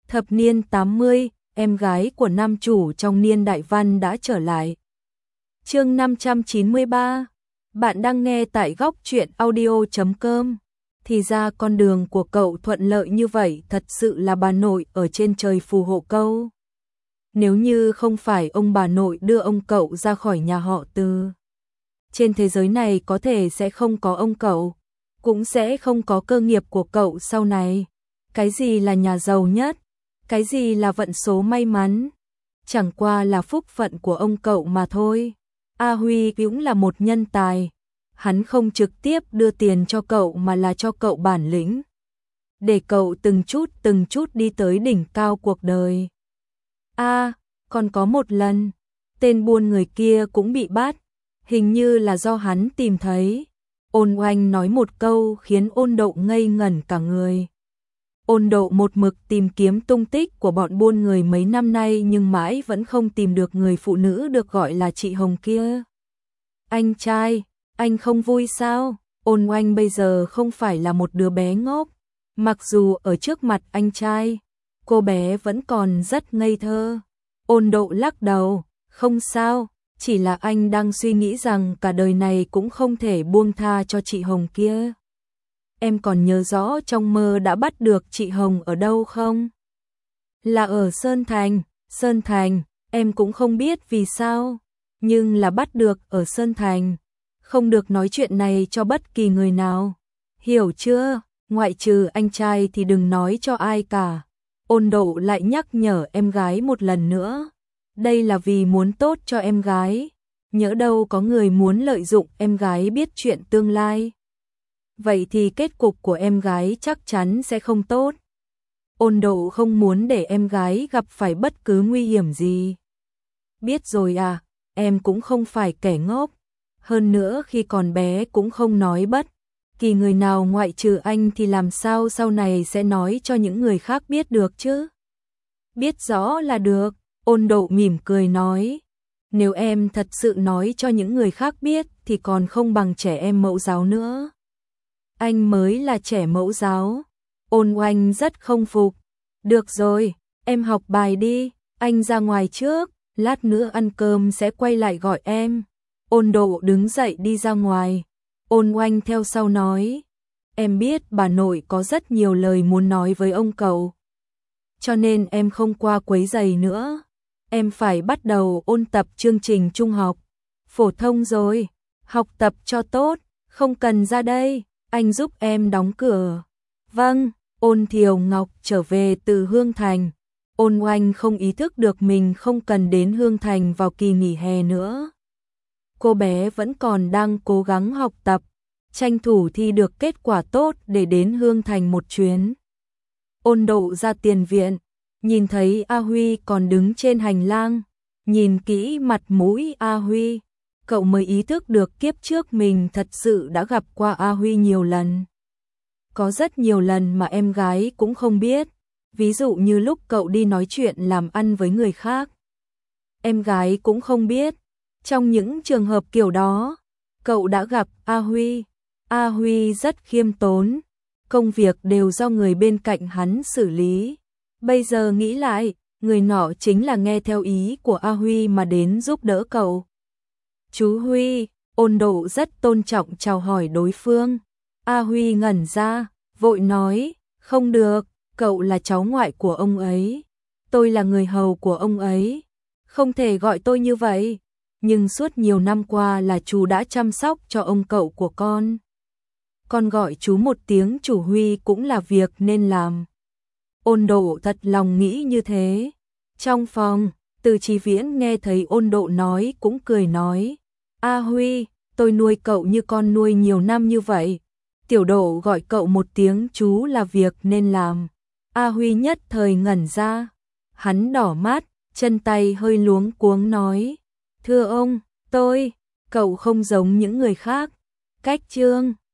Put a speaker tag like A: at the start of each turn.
A: Thập niên 80, em gái của nam chủ trong niên đại văn đã trở lại. Chương 593. Bạn đang nghe tại góc truyện audio.com. Thì ra con đường của cậu thuận lợi như vậy, thật sự là bà nội ở trên trời phù hộ câu. Nếu như không phải ông bà nội đưa ông cậu ra khỏi nhà họ Từ, trên thế giới này có thể sẽ không có ông cậu, cũng sẽ không có cơ nghiệp của cậu sau này. Cái gì là nhà giàu nhất? Cái gì là vận số may mắn? Chẳng qua là phúc phận của ông cậu mà thôi. A Huy cũng là một nhân tài. Hắn không trực tiếp đưa tiền cho cậu mà là cho cậu bản lĩnh, để cậu từng chút đi tới đỉnh cao cuộc đời. Còn có một lần, tên buôn người kia cũng bị bắt, hình như là do hắn tìm thấy. Ôn Oanh nói một câu khiến Ôn Độ ngây ngẩn cả người. Ôn Độ một mực tìm kiếm tung tích của bọn buôn người mấy năm nay nhưng mãi vẫn không tìm được người phụ nữ được gọi là chị Hồng kia. Anh trai, anh không vui sao? Ôn Oanh bây giờ không phải là một đứa bé ngốc. Mặc dù ở trước mặt anh trai, cô bé vẫn còn rất ngây thơ. Ôn Độ lắc đầu, không sao, chỉ là anh đang suy nghĩ rằng cả đời này cũng không thể buông tha cho chị Hồng kia. Em còn nhớ rõ trong mơ đã bắt được chị Hồng ở đâu không? Là ở Sơn Thành, em cũng không biết vì sao, nhưng là bắt được ở Sơn Thành. Không được nói chuyện này cho bất kỳ người nào, hiểu chưa? Ngoại trừ anh trai thì đừng nói cho ai cả. Ôn Độ lại nhắc nhở em gái một lần nữa. Đây là vì muốn tốt cho em gái. Nhỡ đâu có người muốn lợi dụng em gái biết chuyện tương lai, vậy thì kết cục của em gái chắc chắn sẽ không tốt. Ôn Độ không muốn để em gái gặp phải bất cứ nguy hiểm gì. Biết rồi à, em cũng không phải kẻ ngốc. Hơn nữa khi còn bé cũng không nói bất kỳ người nào ngoại trừ anh thì làm sao sau này sẽ nói cho những người khác biết được chứ? Biết rõ là được, Ôn Độ mỉm cười nói. Nếu em thật sự nói cho những người khác biết thì còn không bằng trẻ em mẫu giáo nữa. Anh mới là trẻ mẫu giáo. Ôn Oanh rất không phục. Được rồi, em học bài đi, anh ra ngoài trước, lát nữa ăn cơm sẽ quay lại gọi em. Ôn Độ đứng dậy đi ra ngoài. Ôn Oanh theo sau nói, em biết bà nội có rất nhiều lời muốn nói với ông cậu, cho nên em không qua quấy rầy nữa. Em phải bắt đầu ôn tập chương trình trung học phổ thông rồi, học tập cho tốt, không cần ra đây, anh giúp em đóng cửa. Vâng. Ôn Thiều Ngọc trở về từ Hương Thành. Ôn Oanh không ý thức được mình không cần đến Hương Thành vào kỳ nghỉ hè nữa. Cô bé vẫn còn đang cố gắng học tập, tranh thủ thi được kết quả tốt để đến Hương Thành một chuyến. Ôn Độ ra tiền viện, nhìn thấy A Huy còn đứng trên hành lang, nhìn kỹ mặt mũi A Huy, cậu mới ý thức được kiếp trước mình thật sự đã gặp qua A Huy nhiều lần. Có rất nhiều lần mà em gái cũng không biết, ví dụ như lúc cậu đi nói chuyện làm ăn với người khác. Em gái cũng không biết, trong những trường hợp kiểu đó, cậu đã gặp A Huy. A Huy rất khiêm tốn, công việc đều do người bên cạnh hắn xử lý. Bây giờ nghĩ lại, người nọ chính là nghe theo ý của A Huy mà đến giúp đỡ cậu. Chú Huy, Ôn Độ rất tôn trọng chào hỏi đối phương. A Huy ngẩn ra, vội nói, không được, cậu là cháu ngoại của ông ấy. Tôi là người hầu của ông ấy. Không thể gọi tôi như vậy. Nhưng suốt nhiều năm qua là chú đã chăm sóc cho ông cậu của con. Con gọi chú một tiếng chủ Huy cũng là việc nên làm. Ôn Độ thật lòng nghĩ như thế. Trong phòng, Từ Chí Viễn nghe thấy Ôn Độ nói cũng cười nói, A Huy, tôi nuôi cậu như con nuôi nhiều năm như vậy. Tiểu Độ gọi cậu một tiếng chú là việc nên làm. A Huy nhất thời ngẩn ra. Hắn đỏ mắt, chân tay hơi luống cuống nói, thưa ông, cậu không giống những người khác. Cách chương